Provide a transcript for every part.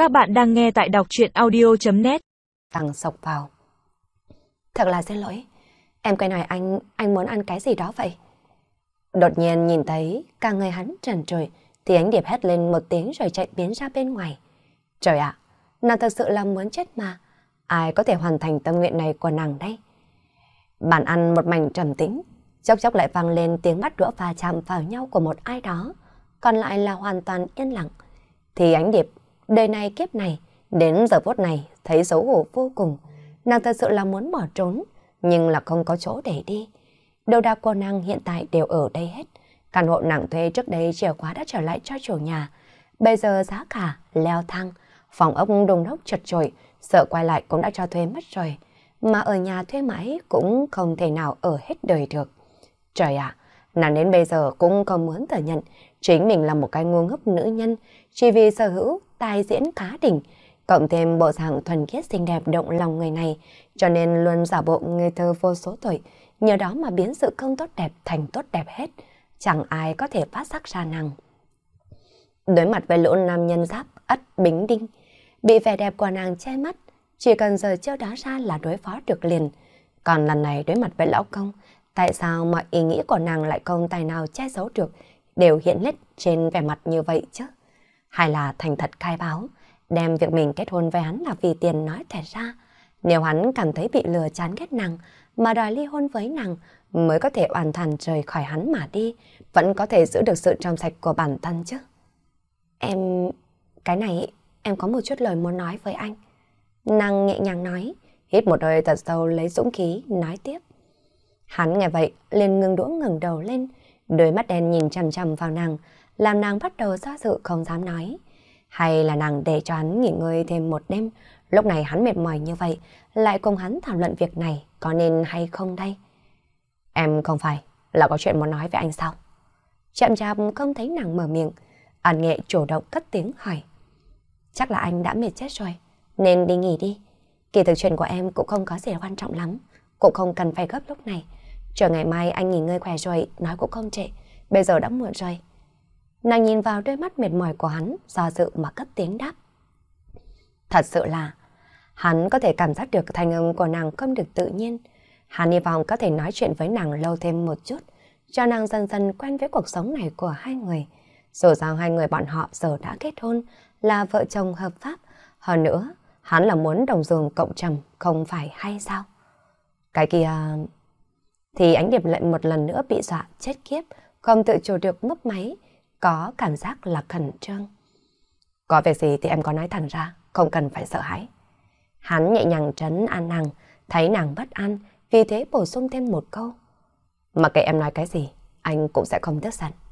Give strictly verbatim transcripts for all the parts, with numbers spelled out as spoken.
Các bạn đang nghe tại đọc truyện audio chấm net. Thằng sộc vào. Thật là xin lỗi. Em quay hỏi anh, anh muốn ăn cái gì đó vậy? Đột nhiên nhìn thấy cả người hắn trần trụi, thì Ánh Điệp hét lên một tiếng rồi chạy biến ra bên ngoài. Trời ạ, nàng thật sự là muốn chết mà. Ai có thể hoàn thành tâm nguyện này của nàng đây? Bàn ăn một mảnh trầm tĩnh, chốc chốc lại vang lên tiếng bắt đũa va chạm vào nhau của một ai đó, còn lại là hoàn toàn yên lặng. Thì Ánh Điệp, đời này kiếp này, đến giờ phút này thấy xấu hổ vô cùng. Nàng thật sự là muốn bỏ trốn, nhưng là không có chỗ để đi. Đồ đạc của nàng hiện tại đều ở đây hết. Căn hộ nàng thuê trước đây chìa khóa đã trở lại cho chủ nhà. Bây giờ giá cả leo thang, phòng ốc đùng đốc chật chội, sợ quay lại cũng đã cho thuê mất rồi. Mà ở nhà thuê mãi cũng không thể nào ở hết đời được. Trời ạ, nàng đến bây giờ cũng không muốn thừa nhận chính mình là một cái ngu ngốc nữ nhân, chỉ vì sở hữu tài diễn cá đỉnh, cộng thêm bộ dạng thuần khiết xinh đẹp động lòng người này, cho nên luôn giả bộ ngây thơ vô số tuổi, nhờ đó mà biến sự không tốt đẹp thành tốt đẹp hết, chẳng ai có thể phát giác ra nàng. Đối mặt với lũ nam nhân giáp ắt bính đinh, bị vẻ đẹp của nàng che mắt, chỉ cần giờ trêu đó ra là đối phó được liền. Còn lần này đối mặt với lão công, tại sao mọi ý nghĩ của nàng lại không tài nào che giấu được, đều hiện lên trên vẻ mặt như vậy chứ? Hay là thành thật khai báo, đem việc mình kết hôn với hắn là vì tiền nói thật ra? Nếu hắn cảm thấy bị lừa chán ghét nàng, mà đòi ly hôn với nàng, mới có thể hoàn toàn rời khỏi hắn mà đi, vẫn có thể giữ được sự trong sạch của bản thân chứ. Em... cái này em có một chút lời muốn nói với anh. Nàng nhẹ nhàng nói, hít một hơi thật sâu lấy dũng khí, nói tiếp. Hắn nghe vậy, liền ngừng đũa ngẩng đầu lên, đôi mắt đen nhìn chằm chằm vào nàng, làm nàng bắt đầu do dự không dám nói. Hay là nàng để cho hắn nghỉ ngơi thêm một đêm, lúc này hắn mệt mỏi như vậy, lại cùng hắn thảo luận việc này, có nên hay không đây? Em không phải là có chuyện muốn nói với anh sao? Chậm chạp không thấy nàng mở miệng, An Nghệ chủ động cất tiếng hỏi. Chắc là anh đã mệt chết rồi, nên đi nghỉ đi. Kỳ thực chuyện của em cũng không có gì quan trọng lắm, cũng không cần phải gấp lúc này. Chờ ngày mai anh nghỉ ngơi khỏe rồi, nói cũng không trễ, bây giờ đã muộn rồi. Nàng nhìn vào đôi mắt mệt mỏi của hắn, do dự mà cất tiếng đáp. Thật sự là, hắn có thể cảm giác được thanh âm của nàng không được tự nhiên. Hắn hy vọng có thể nói chuyện với nàng lâu thêm một chút, cho nàng dần dần quen với cuộc sống này của hai người. Dù sao hai người bọn họ giờ đã kết hôn, là vợ chồng hợp pháp. Hơn nữa, hắn là muốn đồng giường cộng trầm, không phải hay sao? Cái kia... Thì Ánh Điệp lại một lần nữa bị dọa chết khiếp, không tự chủ được mấp máy, có cảm giác là khẩn trương. Có việc gì thì em có nói thẳng ra, không cần phải sợ hãi. Hắn nhẹ nhàng trấn an nàng, thấy nàng bất an, vì thế bổ sung thêm một câu. Mà kệ em nói cái gì, anh cũng sẽ không tức giận.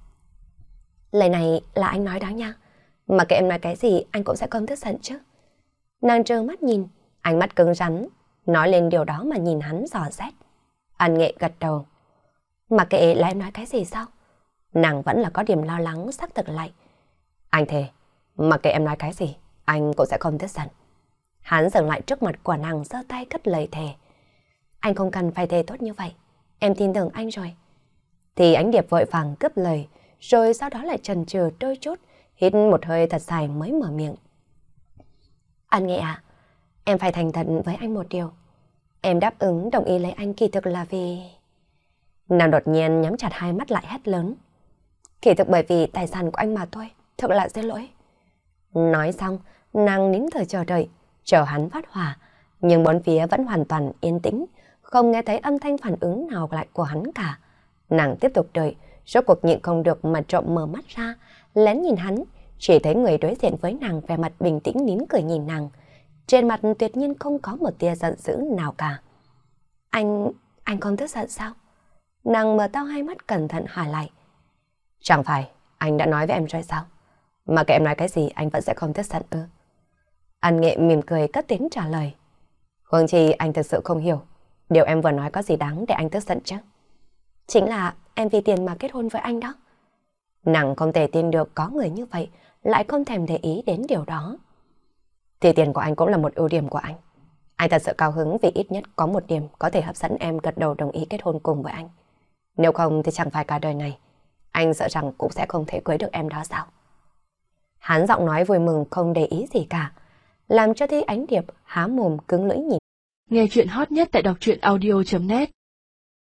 Lời này là anh nói đó nha. Mà kệ em nói cái gì, anh cũng sẽ không tức giận chứ. Nàng trợn mắt nhìn, ánh mắt cứng rắn, nói lên điều đó mà nhìn hắn dò xét. An Nghệ gật đầu. Mà kệ là em nói cái gì sao? Nàng vẫn là có điểm lo lắng xác thực lại. Anh thề, mà kệ em nói cái gì, anh cũng sẽ không tức giận. Hắn dừng lại trước mặt của nàng, giơ tay cất lời thề. Anh không cần phải thề tốt như vậy, em tin tưởng anh rồi. Thì Ánh Điệp vội vàng cướp lời, rồi sau đó lại chần chừ đôi chút, hít một hơi thật dài mới mở miệng. An Nghệ à, em phải thành thật với anh một điều. Em đáp ứng đồng ý lấy anh kỳ thực là vì... Nàng đột nhiên nhắm chặt hai mắt lại hét lớn. Kỳ thực bởi vì tài sản của anh mà thôi, thật là xin lỗi. Nói xong, nàng nín thở chờ đợi, chờ hắn phát hỏa, nhưng bốn phía vẫn hoàn toàn yên tĩnh, không nghe thấy âm thanh phản ứng nào lại của hắn cả. Nàng tiếp tục đợi, rốt cuộc nhịn không được mà trộm mở mắt ra, lén nhìn hắn, chỉ thấy người đối diện với nàng vẻ mặt bình tĩnh nín cười nhìn nàng. Trên mặt tuyệt nhiên không có một tia giận dữ nào cả. Anh... anh không tức giận sao? Nàng mở to hai mắt cẩn thận hỏi lại. Chẳng phải, anh đã nói với em rồi sao? Mà kệ em nói cái gì anh vẫn sẽ không tức giận ư? An Nghệ mỉm cười cất tiếng trả lời. Huống chi anh thực sự không hiểu, điều em vừa nói có gì đáng để anh tức giận chứ? Chính là em vì tiền mà kết hôn với anh đó. Nàng không thể tin được có người như vậy, lại không thèm để ý đến điều đó. Thì tiền của anh cũng là một ưu điểm của anh. Anh thật sự cao hứng vì ít nhất có một điểm có thể hấp dẫn em gật đầu đồng ý kết hôn cùng với anh. Nếu không thì chẳng phải cả đời này, anh sợ rằng cũng sẽ không thể cưới được em đó sao? Hắn giọng nói vui mừng không để ý gì cả, làm cho Thi Ánh Điệp há mồm cứng lưỡi nhìn. Nghe chuyện hot nhất tại đọc truyện audio chấm net.